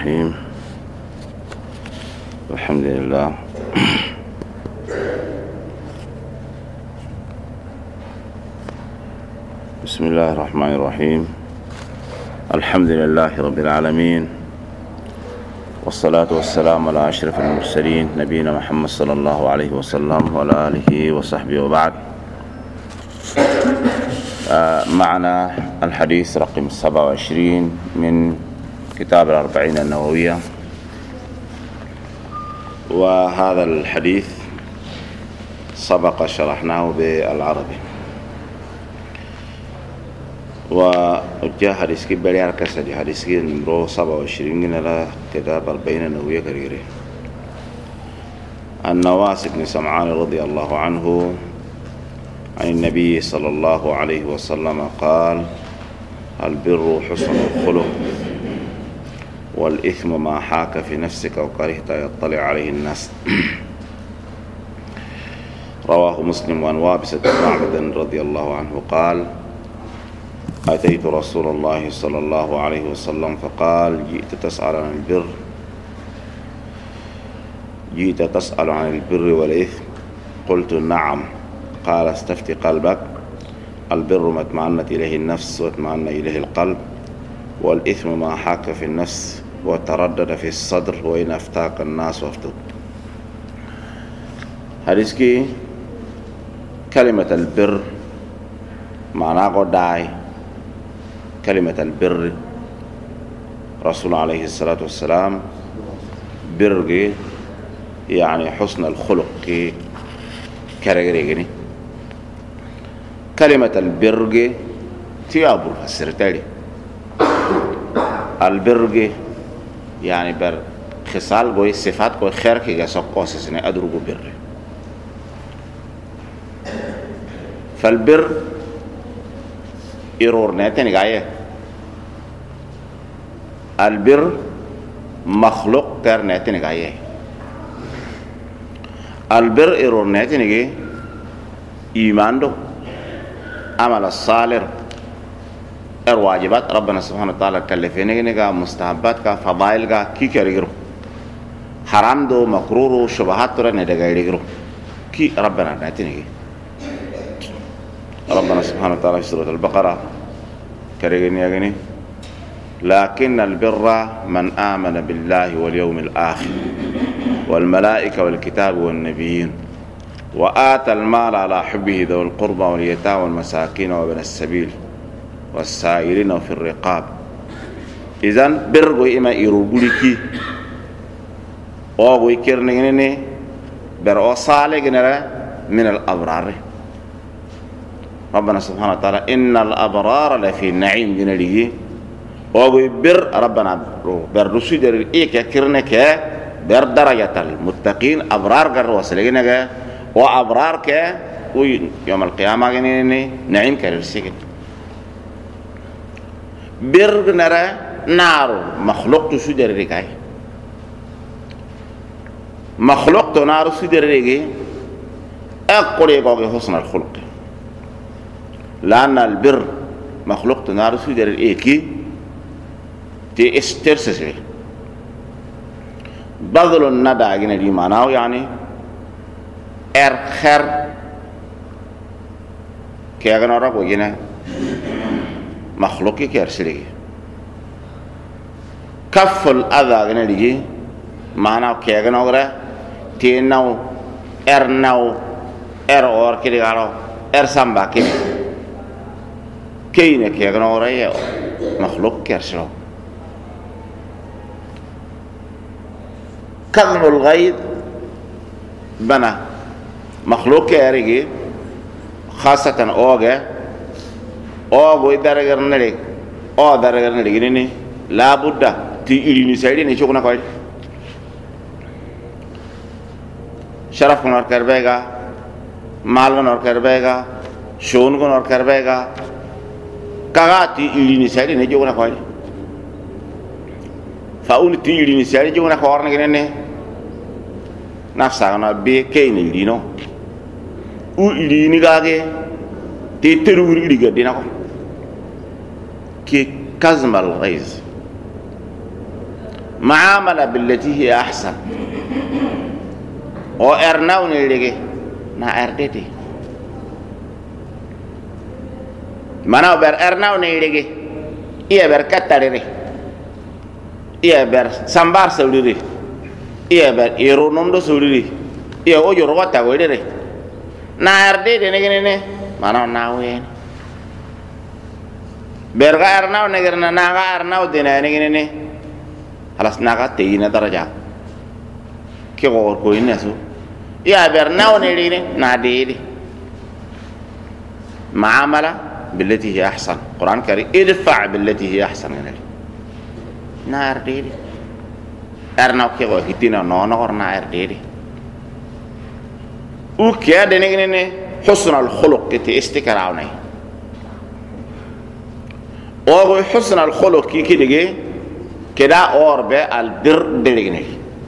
الرحيم. الحمد لله بسم الله الرحمن الرحيم. الحمد لله رب العالمين، والصلاة والسلام على أشرف المرسلين نبينا محمد صلى الله عليه وسلم وعلى آله وصحبه وبعد. معنا الحديث رقم 27 من كتاب الأربعين النووية، وهذا الحديث سبق شرحناه بالعربي، وجاء حديث كبير يركز دي حديث نمرو 27 على كتاب الأربعين النووية كريري. النواس بن سمعان رضي الله عنه عن النبي صلى الله عليه وسلم قال: البر حسن الخلق، والإثم ما حاك في نفسك وكرهت يطلع عليه الناس. رواه مسلم. وعن وابسة بن معبد رضي الله عنه قال: أتيت رسول الله صلى الله عليه وسلم فقال: جئت تسأل عن البر والإثم؟ قلت: نعم. قال: استفتي قلبك. البر ما اطمأنت إليه النفس واطمأن إليه القلب، والإثم ما حاك في النفس وتردد في الصدر وإن أفتاك الناس وافتوك. حديث كلمة البر معناه داعي. كلمة البر رسول عليه الصلاة والسلام بر يعني حسن الخلق كرغريغني. كلمة البر تيابر السرتالي. البر يعني بر خصال غوي صفات غوي خير كي سوكو سنه ادرغو بر. فالبر إيرور نتني غاية. البر مخلوق كر نتني غاية. البر إيرور نتني إيمان دو عمل الصالح واجبات ربنا سبحانه وتعالى كلفيني كا مستحبات كا فضائل كا كي كريغرو حرام دو مكروه شبهات ترى ندغايرغرو كي ربنا نتني. ربنا سبحانه وتعالى في سورة البقرة كريغني يغني: لكن البر من آمن بالله واليوم الآخر والملائكة والكتاب والنبيين وآتى المال على حبه ذوي القربى واليتامى والمساكين وابن السبيل والسائلين في الرقاب. إذن برغو إما إيروغوليكي أو يكرنيني برو صالح من الأبرار. ربنا سبحانه وتعالى: إن الأبرار لفي نعيم جناليه. أو بر ربنا بر رسول إيك كرنك بر درجة المتقين أبرار جر وسلجنك وأبرار ك يوم القيامة جنيني نعيم كرسيك. بر نرى نار مخلوق تسودر رجاي. مخلوق تنار سودر رجاي أقول يبغى حسن الخلق، لأن البر مخلوق تنار سودر إيكي تسترسل بذل الندى عن الإيمان يعني خير كي أغنى رب وجنا مخلوقي كيرسلي. كف الأذى عن الإيمان معناه كي أغنى غير تيناو ناو اور كده قالوا سامبا كده كينك يا غنوريه مخلوق كرشلو. كظم الغيظ بنا مخلوق كيرجي خاصة اوغو درغر نلي او درغر نلي ني لا بد تي يريني سايدي ني شوكنا كوي شرف نور كربيغا مال نور كربيغا شون نور كربيغا كغاتي يريني سايدي ني جوكنا كوي فاول تي يريني سايدي جوكنا كورن غني نفسا انا بي كاين يرينو او يريني غاغي تي تروري ليغا دينا كو كي كازم الغيظ معاملة بالتي هي أحسن o ernaw ne lege na rdete mana ber ernaw ne lege iya ber katarere iya ber sambar sawlire iya ber ironondo sawlire iya o joro wata golire na rdete ne gene mana nawe ber ga ernaw ne gerna na ga ernaw de ne gene halas naga teyina daraja ke gor ko inasu يا برناو نيرين ناديدي معاملة بالتي هي أحسن القرآن الكريم ادفع بالتي هي أحسن نار ديدي أرناو كي غو هتينا نونور نار ديدي وكيا دنيغني حسن الخلق كي استكراوني او حسن الخلق كي كدغي كدا اور به البر دلغني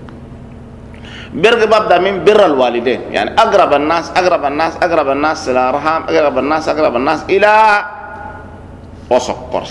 برغ بابدا من بر الوالدين يعني اقرب الناس الى رحم اقرب الناس الى وسقر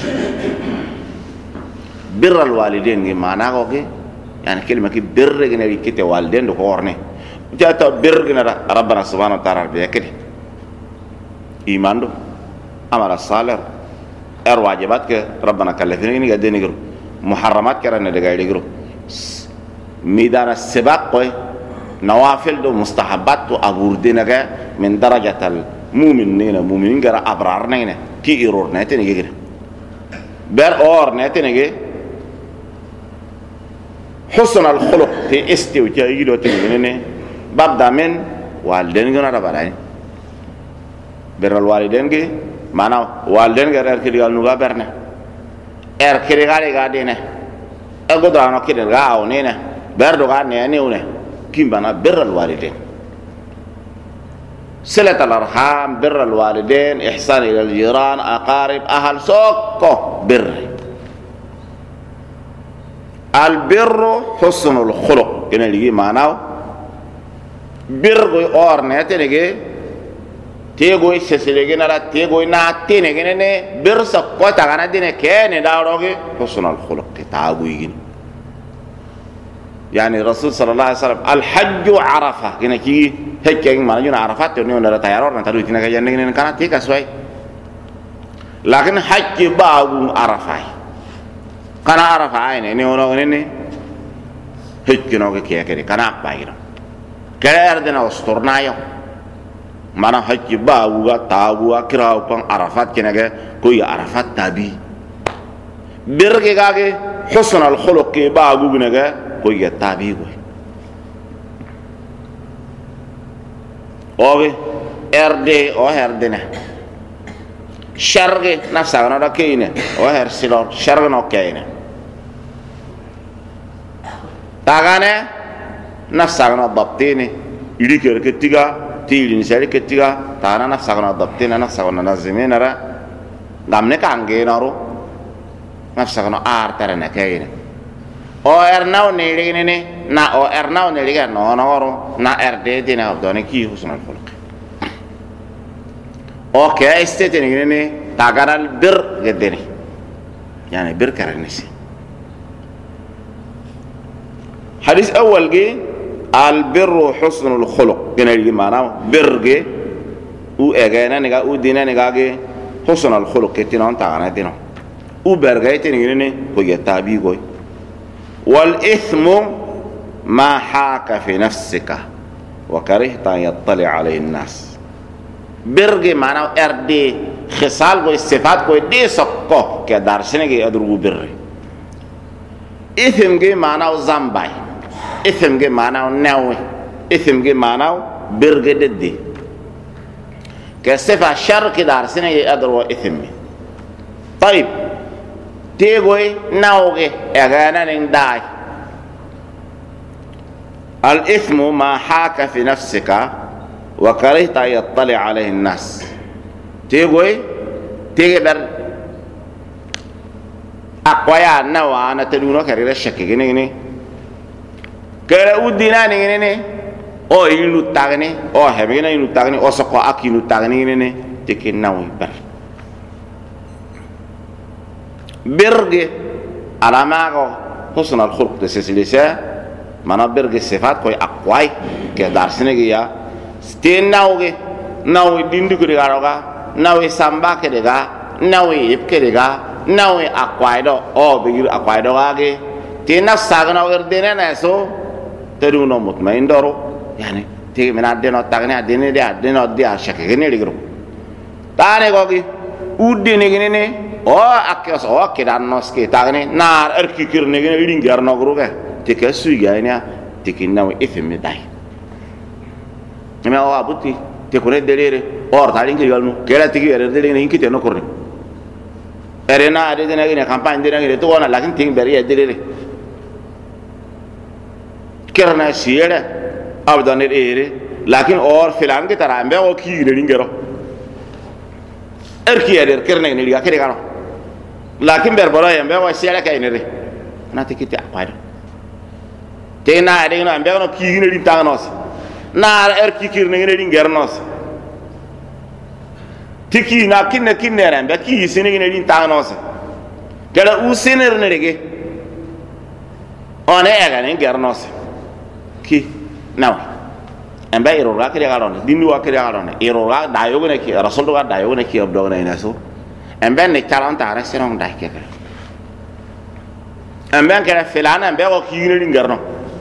بر الوالدين معناه يعني كلمه كي بر غني كيتي والدين دو كورني جاتا بر غني ربنا سبحانه وتعالى بيكدي ايمان دو امر الصالح ار واجبات ربنا كلفني قدني غير محرمات كرن دغاي دغرو ميدان السباق كوي نوافل دو مستحبات دو أبوردينك من درجة المؤمنين غير أبرار نينا كي إيرور نيتي نيجي بير أور نيتي نيجي حسن الخلق تي استي وجاي دو تيجي بابدا من والدين غنا رباراي بير الوالدين غي معناه والدين غير كيري قال نوغا برنا كيري غادينا أقدر كيري غاو نينا بردو غاني نيونه كيم بنا بر الوالدين صلة الأرحام بر الوالدين إحسان إلى الجيران أقارب أهل سوكو بر البر حسن الخلق كنا لي معناه بر اور نيتنيغي تيغوي سيسيليغي نرا تيغوي ناتينيغي ني بر سكو تاغانا ديني كين داروغي حسن الخلق تاغوي يعني الرسول صلى الله عليه وسلم الحج عرفة كنا كي هيك ما نجينا عرفات تونيو نرى تيارور نتلو تينا كي جنين كنا تيكا سوي لكن حج باو عرفة كنا عرفة عين إني ونو إني هيك نو كي كده كنا بايرو كده أردنا أسطورنا يوم mana haji bawa tawa kirau pang arafat kena koy arafat tabi berge gage husn al khuluq ke bagu gnaga koy tabi koy obe erde o herdena sharge nafsa na da kayne o her silor sharge no kayne tagane nafsa na dabtini ili ke tiga تيجي نسالك تيجا تانا نفسنا ضبطنا نفسنا نازمين نرى دامنا كانجي نارو نفسنا ترى كاين او ارناو نيليني نا او ارناو نيليغا نو نورو نا ارد دينا بدون كي حسن الخلق او كا استتنيني تاغان البر قدني يعني بر كرنسي حديث اول جي البر حسن الخلق كنا اللي معنا برجع وأجانا نجا ودينا نجا حسن الخلق كتير أنت عنا تينا وبرجع تيجي هو يتابي قوي والإثم ما حاك في نفسك وكرهت أن يطلع عليه الناس برجع معنا أردي خصال قوي صفات قوي دي سكوا كدارسنا جي أدرو برجع إثم جي معنا وزامباي إثم جي معناه ناوي إثم جي معناه برجددي كصفة شر كدار سنة يقدروا إثمي طيب تيجوي ناوي أجانا نداي الإثم ما حاك في نفسك وكرهت أن يطلع عليه الناس تيجي بر أقوياء نوا أنا تلونه كريرة شكي جنيني kere udina ni o ilu tagni o hebina ilu tagni o soko akilu tagni ni tikin nawi bar berge alamago husn al khulq tesilisa mana berge sifat koy aqwai ke darsine ge ya sten nawge nawi dindu ko garoga nawi samba ke daga nawi ip ke daga nawi aqwai do o bigir aqwai do age tina sagna erdene na so teruno mutmain doro yani te mena deno tagne adene deno dia shake gene ligro tane gogi udene gene ne o akos o kidanos ke tagne nar erkikir ne gene lingar no groge tika suganya tikinna wa ifmi dai ma wa buti te kone delere or ta lingi galnu kera tiki ere delere ne inkite no korne ere na ade ne ne campagne de ne to wona lakin ting beri ya delere kerna siere abdan ere lakin or filan ke tara ambe o ki ne lingero er ki ere kerna ne liga kere gano lakin ber boro ambe o siere kay ne re na tikite apaido te na ade no ambe no ki ne lintagnos na kikir ne ne gernos tiki na kinne rambe ki sine ne lintagnos kala usener ne rege one ega ne gernos ki naw ambe iro ga kire garon dindu wa kire garon iro ga dayo ne ki rasul ga dayo ne ki abdo ne naso ambe ne talanta ara serong dai ke ambe kala filana ambe ko ki ne gerno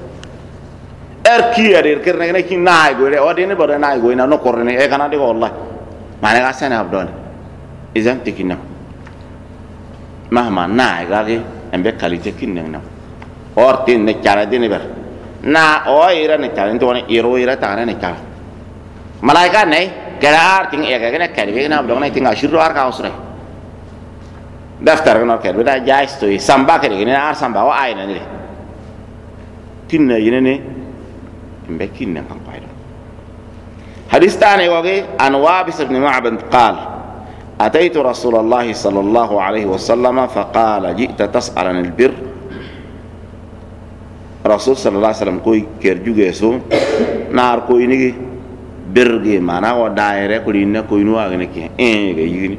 ki ade kerne ne ki naay go re o de ne bore naay go ina no korne e kana de wallahi mane ga sana abdon izan tikina mahma naay ga ge embe kalite kinne na or tin ne cara de ne ber na o ira ne cara to ne iro ira ta ne cara malaika ne garar ting e ga ne kalbe na abdon ne ting ashiro ar ka usre daftar no kalbe da jaisto samba ke ne ar samba o ay ne kinne yene ne مبكين نكان قايدو حديث ثاني وغي عن وابس بن معبد قال أتيت رسول الله صلى الله عليه وسلم فقال جئت تسأل عن البر رسول صلى الله عليه وسلم كوي كيرجو جيسو نار كوي نيجي برغي مانا ودائرة كلنا كوي نواغنكي يجيني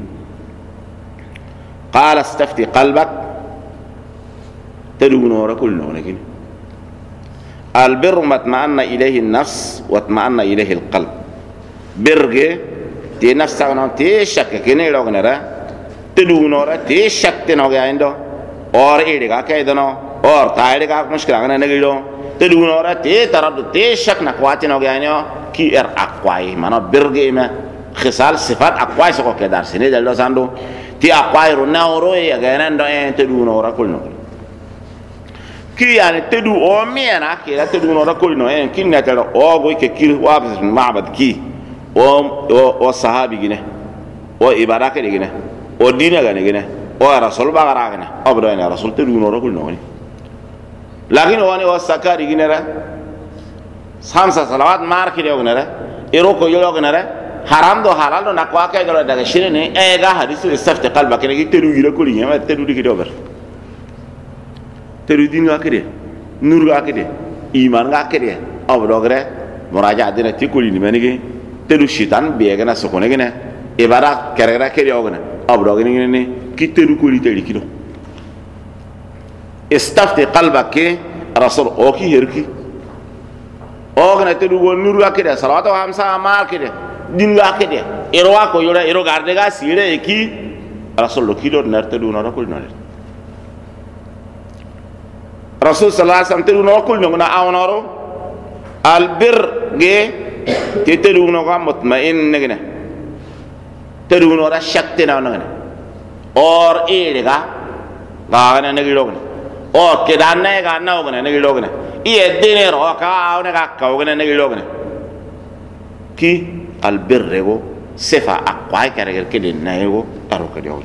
قال استفتي قلبك تدو نورا كلنا ونكين البر ما اطمأن إليه النفس واطمأن إليه القلب برغي تي نفسك نو تي شك كني لو نرا تدو نورا تي شك تنو غايندو اور ايدغا كايدنو اور تايدغا مشكله غنا نغيدو تدو نورا تي تردد تي شك نكواتي نو غاينو كي اقواي مانو برغي ما خصال صفات اقواي سكو كدار سني دلو ساندو تي اقواي رو ناورو يا غاينندو ان تدو نورا كلنو ki yani tedu o miena ki la tedu no rakol no en kin na tara o go ke kir wa ma'bad ki o sahabi gine o ibaraka gine o dina gine o rasul bagara gine abdo ina rasul tedu no rakol no ni lakin wani o sakari gine ra samsa salawat mar ki gine ra iro ko yo gine ra haram do halal do nakwa ka do daga shire ne e ga hadisu istafti qalbaka ne tedu gira ko ni ma tedu di do ber teru din ga kede nur ga kede iman ga kede abdogre muraja dina tikuli ni menigi teru shitan be gana sokone gene ibara kerera kede ogna abdogre ni ki teru ko li teri kido istafti qalbaka rasul o ki herki ogna teru go nur ga kede salawatu hamsa mal kede din ga kede irwa ko yora iro garde ga sire ki rasul lo kido narte du no rakul no رسول صلى الله عليه وسلم تلو نقول نقول أونارو البر جه تلو نقول مطمئن نجنا تلو نقول شكتنا نجنا اور إيه لقى قاعنا نقولنا اور كدانا قاعنا وقنا نقولنا إيه الدنيا رو كاونا كاونا نقولنا كي البر رجو صفة أقوى كرجل كده نيجو ترو كده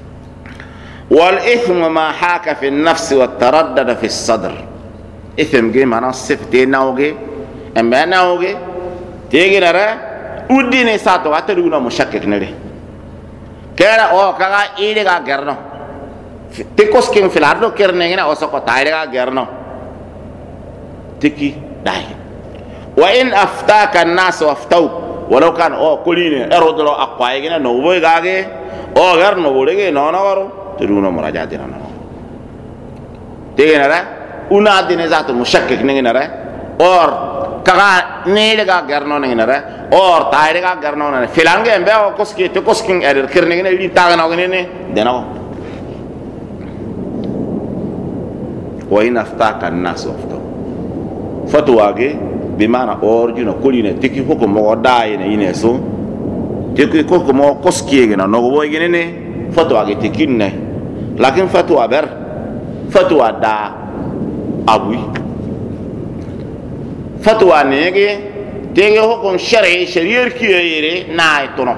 والإثم ما حاك في النفس والتردد في الصدر إثم جي معناه صفتي ناوجي أما ناوجي تيجي نرى وديني ساتو أتدونا مشكك نري كذا أو كذا إيدك أجرنا تكوس كم في الأرض كرنا هنا أو سكوا تايدك أجرنا تكي داي وإن أفتاك الناس وافتوك ولو كان أو كلين أرودلو أقوى جينا نوبوي غاجي أو غير نوبوي نو نورو تدونا مراجعة دينا تيجينا una dine zato mushakkik ningina or kaga nele ga garno ningina or tayre ga garno na filange embe o koski to kosking er kirningina li taga na ngene deno wa in aftaka an-nas waftu fatwage bimana or juno kuline tiki hukum mo dai ne ine so tiki hukum mo koski ngena no bo ngene fatwage tikinne lakin fatwa ber fatwa da abui fatwa nege tege hukum shar'i shari'ar kiyere na itono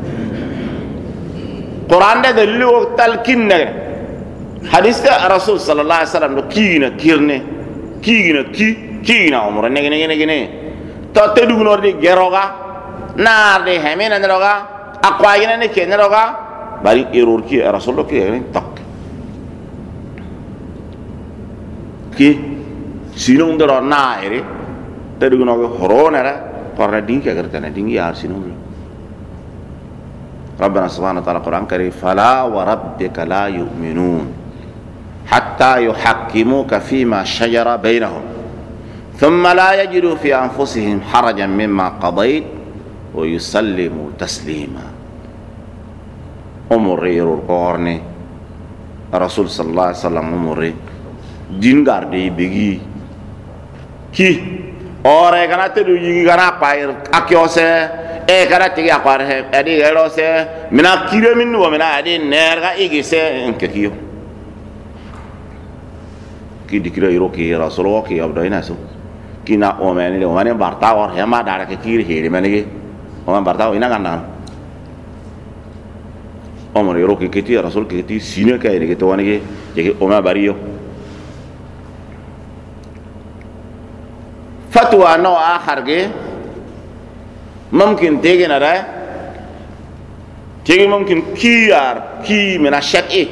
Quran da dalilu talkin ne hadis da rasul sallallahu alaihi wasallam do kigina kirne kigina umra nege to tedu no de geroga na de hemena neroga akwa gina ne ke neroga bari error ki rasul do ki tak ki sinung doro na ere tedu no ko horona ra korna dinki agar tana dingi yar sinung ربنا سبحانه وتعالى القرآن الكريم فلا وربك لا يؤمنون حتى يحكموك فيما شجر بينهم ثم لا يجدوا في أنفسهم حرجا مما قضيت ويسلموا تسليما أمري القرآن الرسول صلى الله عليه وسلم أمري دين غاردي بيجي كي أوره كنا تدو يجي كنا باير أكيوسه kana tigi akwar he adi gero se mina kire min wo mina adi nerga igi se nke kiyo ki dikira iro ki rasul wo ki abdo ina so kina o meni le mane barta or he ma dara ke kire he meni ge o man barta ina ganna o mo iro ki ti rasul ki ti sine ka ire ke to wani ge je o ma bariyo fatwa no akhar ge ممكن تيجي نرى تيجي ممكن كي من الشك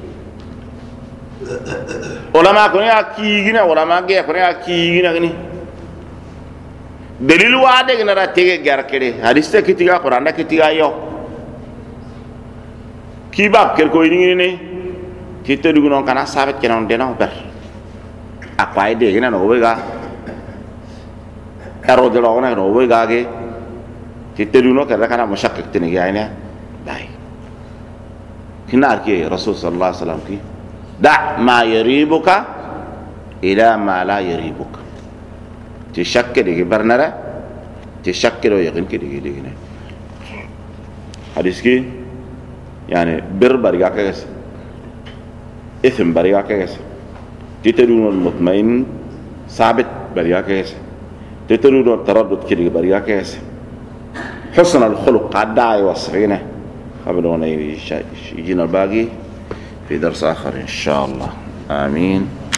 ولا ما كوني كي جينا ولا ما جي كوني كي جينا كني دليل واحد نرى تيجي غير كده حديث كتير قرآن كتير أيوه كي باب كير كوي نيجي kita digunakan karena sahabat kena dena ber apa ide kena no bega ero de lo na no bega ke kita digunakan karena musyakkik tini ya ini baik kena arki Rasul sallallahu alaihi wasallam ki da ma yaribuka ila ma la yaribuka تشكل دي برنرا تشكل ويقين كده كده حديث كي يعني بر بريقا كيس إثم بريقا كيس تترون المطمئن ثابت بريقا كيس تترون التردد كده بريقا كيس حسن الخلق قد داعي وصفينه قبل أن يجينا الباقي في درس آخر إن شاء الله آمين.